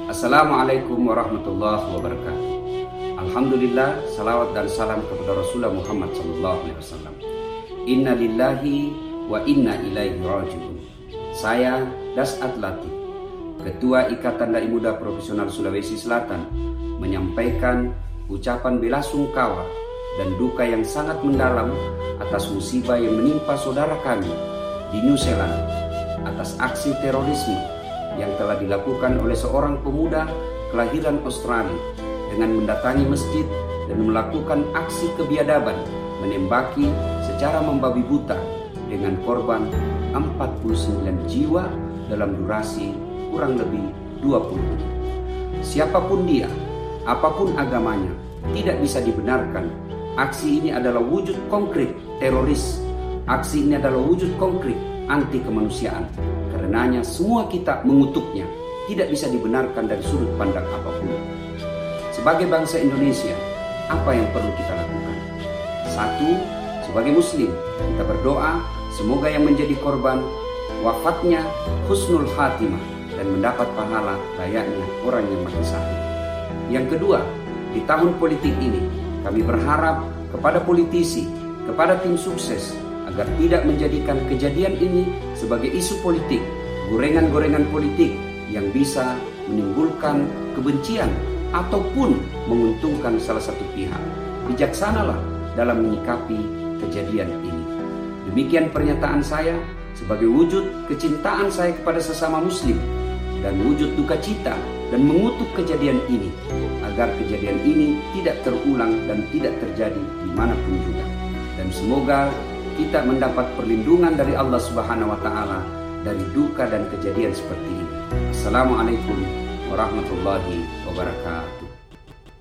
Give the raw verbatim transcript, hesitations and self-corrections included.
Assalamualaikum warahmatullahi wabarakatuh. Alhamdulillah, salawat dan salam kepada Rasulullah Muhammad sallallahu alaihi wasallam. Inna lillahi wa inna ilaihi raji'un. Saya Dasat Latif, Ketua Ikatan Dai Muda Profesional Sulawesi Selatan, menyampaikan ucapan bela sungkawa dan duka yang sangat mendalam atas musibah yang menimpa saudara kami di New Zealand atas aksi terorisme yang telah dilakukan oleh seorang pemuda kelahiran Australia dengan mendatangi masjid dan melakukan aksi kebiadaban menembaki secara membabi buta dengan korban empat puluh sembilan jiwa dalam durasi kurang lebih dua puluh menit. Siapapun dia, apapun agamanya, tidak bisa dibenarkan. Aksi ini adalah wujud konkret teroris. Aksi ini adalah wujud konkret anti kemanusiaan. Karenanya semua kita mengutuknya, tidak bisa dibenarkan dari sudut pandang apapun. Sebagai bangsa Indonesia, apa yang perlu kita lakukan? Satu, sebagai muslim, kita berdoa semoga yang menjadi korban wafatnya husnul khatimah dan mendapat pahala layaknya orang yang mati syahid. Yang kedua, di tahun politik ini kami berharap kepada politisi, kepada tim sukses agar tidak menjadikan kejadian ini sebagai isu politik, gorengan-gorengan politik yang bisa menimbulkan kebencian ataupun menguntungkan salah satu pihak. Bijaksanalah dalam menyikapi kejadian ini. Demikian pernyataan saya sebagai wujud kecintaan saya kepada sesama muslim dan wujud duka cita dan mengutuk kejadian ini agar kejadian ini tidak terulang dan tidak terjadi dimanapun juga. Dan semoga kita mendapat perlindungan dari Allah Subhanahu wa Ta'ala dari duka dan kejadian seperti ini. Assalamualaikum warahmatullahi wabarakatuh.